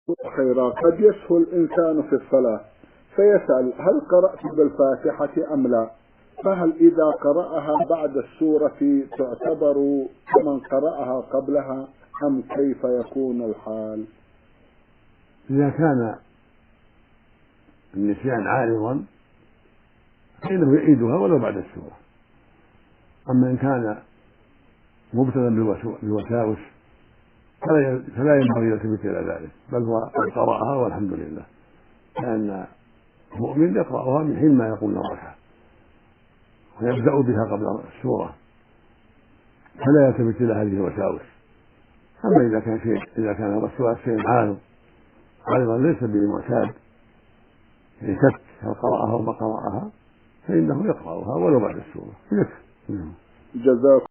خيرا. قد يسهو الإنسان في الصلاة فيسأل هل قرأت بالفاتحة أم لا؟ فهل إذا قرأها بعد السورة تعتبر كمن قرأها قبلها أم كيف يكون الحال؟ إذا كان النسيان عارضا فإنه يعيدها ولو بعد السورة. أما إن كان مبتلا بالوساوس فلا ينبغي يلتفت إلى ذلك، بل هو قد قرأها والحمد لله، لأن المؤمن يقرأها من حين ما يقول الركعة ويبدأ بها قبل السورة، فلا يلتفت إلى هذه الوساوس. أما إذا كان الوسواس شيء عارضا ليس بمعتاد يشك هل قرأها أو ما قرأها فإنه يقرأها ولو بعد السورة. جزاكم